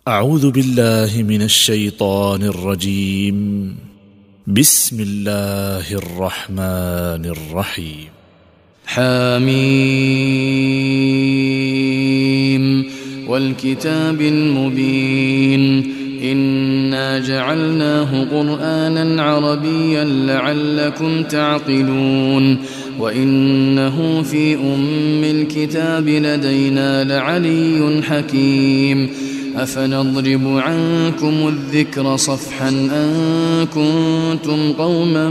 أعوذ بالله من الشيطان الرجيم. بسم الله الرحمن الرحيم. حميم والكتاب المبين إنا جعلناه قرآنا عربيا لعلكم تعقلون وإنه في أم الكتاب لدينا لعلي حكيم أفنضرب عنكم الذكر صفحا أن كنتم قوما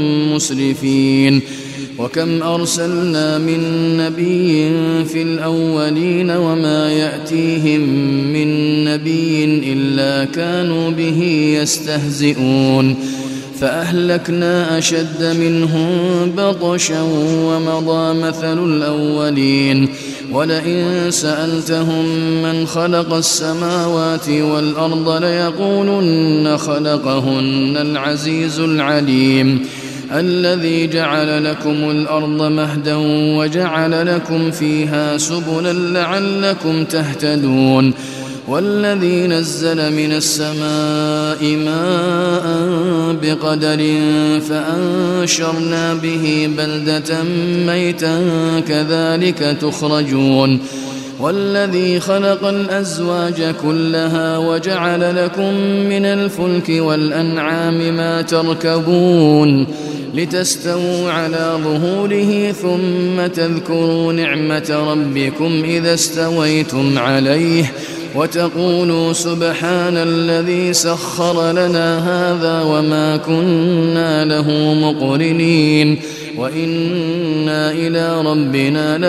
مسرفين وكم أرسلنا من نبي في الأولين وما يأتيهم من نبي إلا كانوا به يستهزئون فأهلكنا أشد منهم بطشا ومضى مثل الأولين ولئن سألتهم من خلق السماوات والأرض ليقولن خلقهن العزيز العليم الذي جعل لكم الأرض مهدا وجعل لكم فيها سبلا لعلكم تهتدون والذي نزل من السماء ماء بقدر فأنشرنا به بلدة ميتا كذلك تخرجون والذي خلق الأزواج كلها وجعل لكم من الفلك والأنعام ما تركبون لتستووا على ظهوره ثم تذكروا نعمة ربكم إذا استويتم عليه وتقولوا سبحان الذي سخر لنا هذا وما كنا له مقرنين وإنا إلى ربنا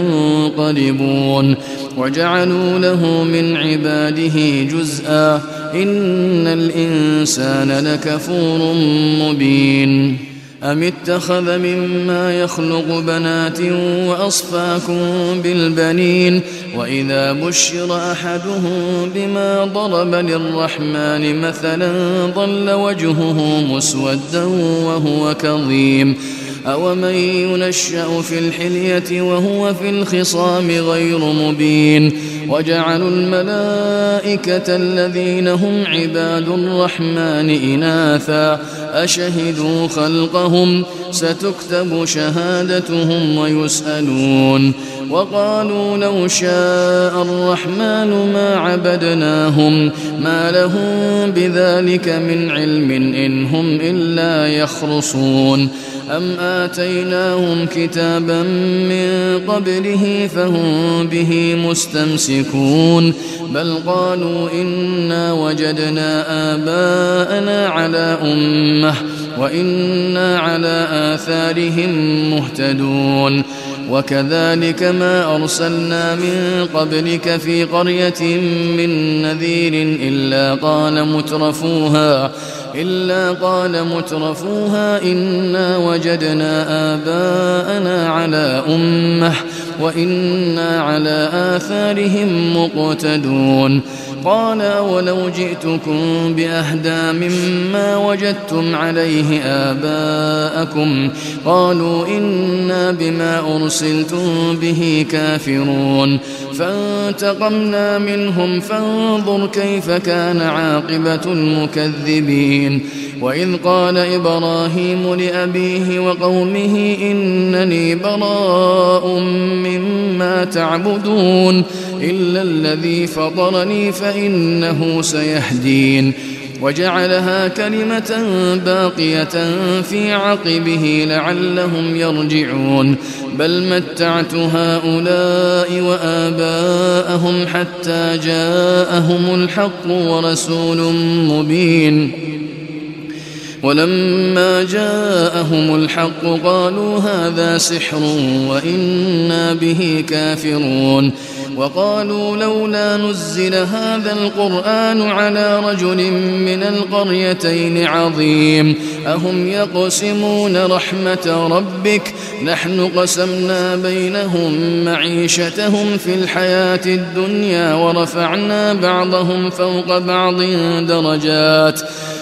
لمنقلبون وجعلوا له من عباده جزءا إن الإنسان لكفور مبين أم اتخذ مما يخلق بنات وأصفاكم بالبنين وإذا بشر أحدهم بما ضرب للرحمن مثلا ظل وجهه مسودا وهو كظيم أومن ينشأ في الحلية وهو في الخصام غير مبين وجعلوا الملائكة الذين هم عباد الرحمن إناثا أشهدوا خلقهم ستكتب شهادتهم ويسألون وقالوا لو شاء الرحمن ما عبدناهم ما لهم بذلك من علم إن هم إلا يخرصون أم آتيناهم كتابا من قبله فهم به مستمسكون بل قالوا إنا وجدنا آباءنا على أمة وإنا على آثارهم مهتدون وكذلك ما أرسلنا من قبلك في قرية من نذير إلا قال مترفوها إنا وجدنا آباءنا على أمة وإنا على آثارهم مقتدون قال ولو جئتكم بأهدى مما وجدتم عليه آباءكم قالوا إنا بما أرسلتم به كافرون فانتقمنا منهم فانظر كيف كان عاقبة المكذبين وإذ قال إبراهيم لأبيه وقومه إنني براء مما تعبدون إلا الذي فطرني فإنه سيهدين وجعلها كلمة باقية في عقبه لعلهم يرجعون بل متعت هؤلاء وآباءهم حتى جاءهم الحق ورسول مبين ولما جاءهم الحق قالوا هذا سحر وإنا به كافرون وقالوا لولا نزل هذا القرآن على رجل من القريتين عظيم أهم يقسمون رحمة ربك نحن قسمنا بينهم معيشتهم في الحياة الدنيا ورفعنا بعضهم فوق بعض درجات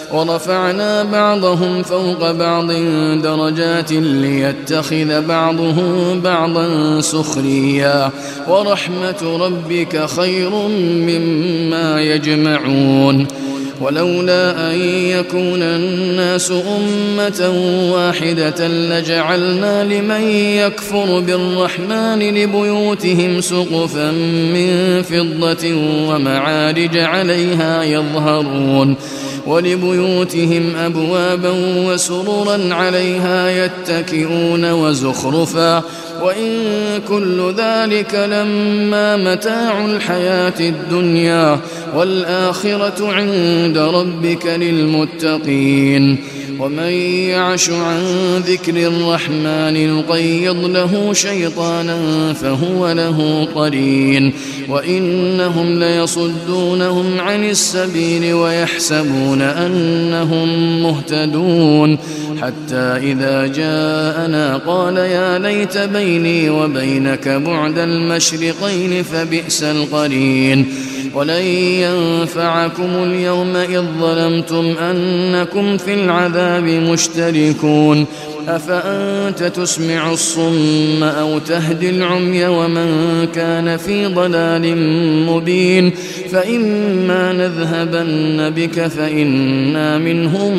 ورفعنا بعضهم فوق بعض درجات ليتخذ بعضهم بعضا سخريا ورحمة ربك خير مما يجمعون ولولا أن يكون الناس أمة واحدة لجعلنا لمن يكفر بالرحمن لبيوتهم سقفا من فضة ومعارج عليها يظهرون ولبيوتهم أبوابا وسررا عليها يتكئون وزخرفا وإن كل ذلك لما متاع الحياة الدنيا والآخرة عند ربك للمتقين ومن يعش عن ذكر الرحمن نقيض له شيطانا فهو له قرين وإنهم ليصدونهم عن السبيل ويحسبون أنهم مهتدون حتى إذا جاءنا قال يا ليت بيني وبينك بعد المشرقين فبئس القرين ولن ينفعكم اليوم إذ ظلمتم أنكم في العذاب مشتركون أفأنت تسمع الصم أو تهدي العمي ومن كان في ضلال مبين فإما نذهبن بك فإنا منهم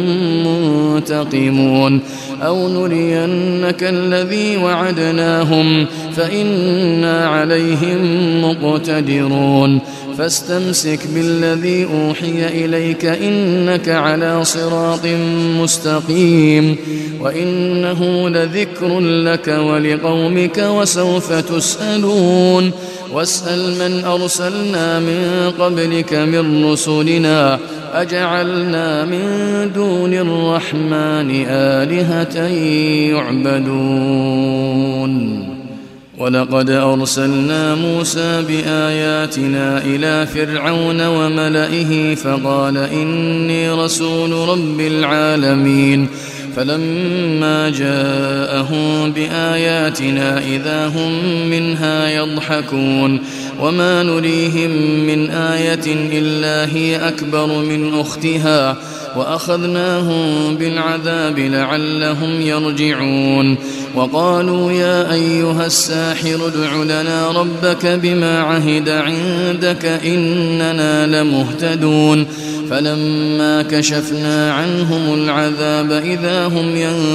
منتقمون أو نرينك الذي وعدناهم فإنا عليهم مقتدرون فاستمسك بالذي أوحي إليك إنك على صراط مستقيم وإنه لذكر لك ولقومك وسوف تسألون واسأل من أرسلنا من قبلك من رسلنا أجعلنا من دون الرحمن آلهة يعبدون ولقد أرسلنا موسى بآياتنا إلى فرعون وملئه فقال إني رسول رب العالمين فلما جاءهم بآياتنا إذا هم منها يضحكون وما نريهم من آية إلا هي أكبر من أختها وأخذناهم بالعذاب لعلهم يرجعون وقالوا يا أيها الساحر ادع لنا ربك بما عهد عندك إننا لمهتدون فلما كشفنا عنهم العذاب إذا هم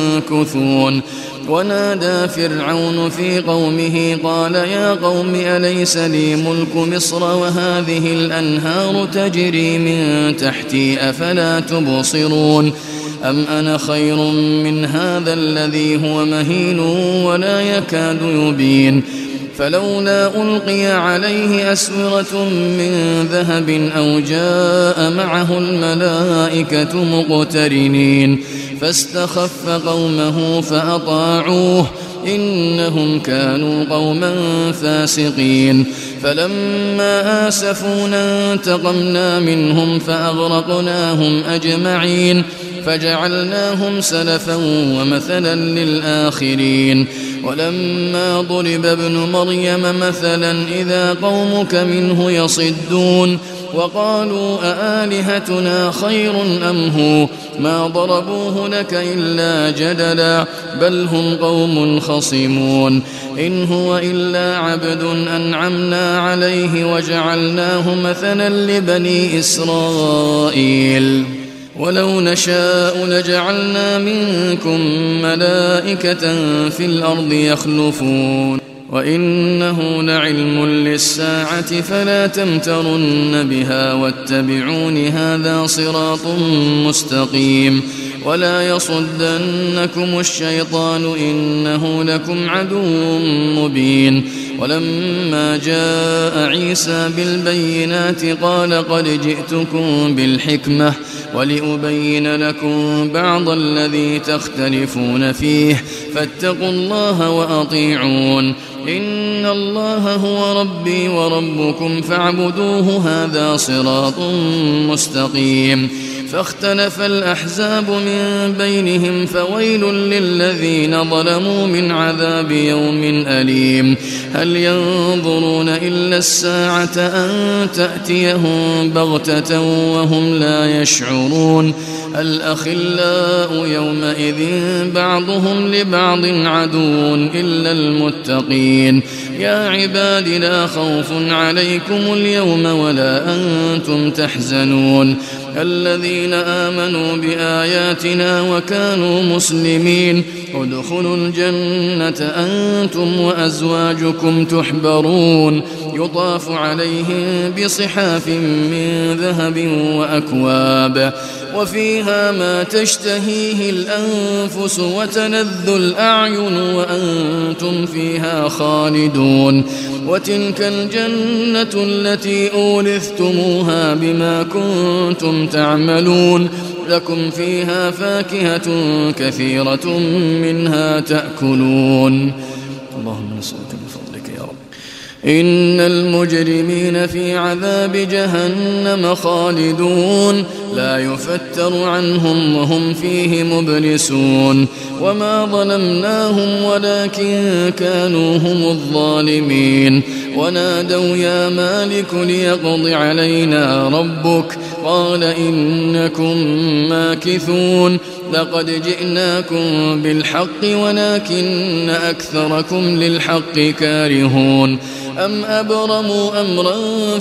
ينكثون ونادى فرعون في قومه قال يا قوم أليس لي ملك مصر وهذه الأنهار تجري من تحتي أفلا تبصرون أم أنا خير من هذا الذي هو مهين ولا يكاد يبين فلولا ألقي عليه أسورة من ذهب أو جاء معه الملائكة مقترنين فاستخف قومه فأطاعوه إنهم كانوا قوما فاسقين فلما آسفونا انتقمنا منهم فأغرقناهم أجمعين فجعلناهم سلفا ومثلا للآخرين ولما ضرب ابن مريم مثلا إذا قومك منه يصدون وقالوا أآلهتنا خير أم هو ما ضربوه لك إلا جدلا بل هم قوم خصمون إن هو إلا عبد أنعمنا عليه وجعلناه مثلا لبني إسرائيل ولو نشاء لجعلنا منكم ملائكة في الأرض يخلفون وإنه لعلم للساعة فلا تمترن بها واتبعون هذا صراط مستقيم ولا يصدنكم الشيطان إنه لكم عدو مبين ولما جاء عيسى بالبينات قال قد جئتكم بالحكمة ولأبين لكم بعض الذي تختلفون فيه فاتقوا الله وأطيعون إن الله هو ربي وربكم فاعبدوه هذا صراط مستقيم فاختلف الأحزاب من بينهم فويل للذين ظلموا من عذاب يوم أليم هل ينظرون إلا الساعة أن تأتيهم بغتة وهم لا يشعرون الأخلاء يومئذ بعضهم لبعض عدو إلا المتقين يا عباد لا خوف عليكم اليوم ولا أنتم تحزنون الذين آمنوا بآياتنا وكانوا مسلمين ادخلوا الجنة أنتم وأزواجكم تحبرون يطاف عليهم بصحاف من ذهب وأكواب وفيها ما تشتهيه الأنفس وتلذ الأعين وأنتم فيها خالدون وتلك الجنة التي أورثتموها بما كنتم تعملون لكم فيها فاكهة كثيرة منها تأكلون اللهم نسألك بفضلك يا رب إن المجرمين في عذاب جهنم خالدون لا يفتر عنهم وهم فيه مبلسون وما ظلمناهم ولكن كانوا هم الظالمين ونادوا يا مالك ليقض علينا ربك قال إنكم ماكثون لقد جئناكم بالحق ولكن أكثركم للحق كارهون أم أبرموا أمرا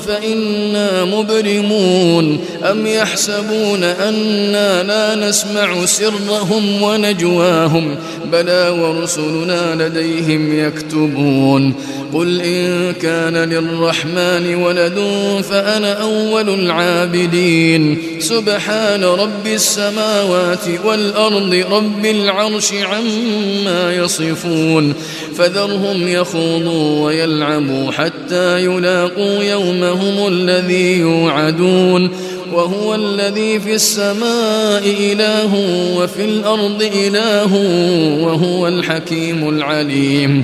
فإنا مبرمون أم يحسبون أنا لا نسمع سرهم ونجواهم بلى ورسلنا لديهم يكتبون قل إن كان للرحمن ولد فأنا أول العابدين سبحان رب السماوات والأرض رب العرش عما يصفون فذرهم يخوضوا ويلعبوا حتى يلاقوا يومهم الذي يوعدون وهو الذي في السماء إله وفي الأرض إله وهو الحكيم العليم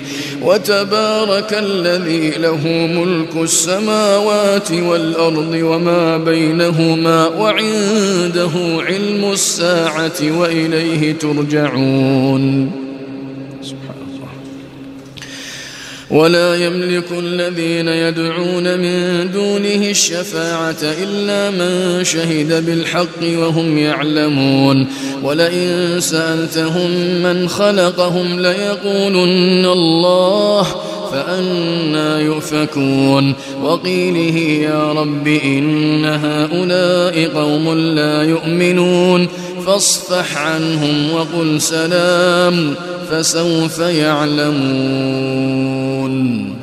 وتبارك الذي له ملك السماوات والأرض وما بينهما وعنده علم الساعة وإليه ترجعون ولا يملك الذين يدعون من دونه الشفاعة إلا من شهد بالحق وهم يعلمون ولئن سألتهم من خلقهم ليقولن الله فأنى يؤفكون وقيله يا رب إن هؤلاء قوم لا يؤمنون فاصفح عنهم وقل سلام فسوف يعلمون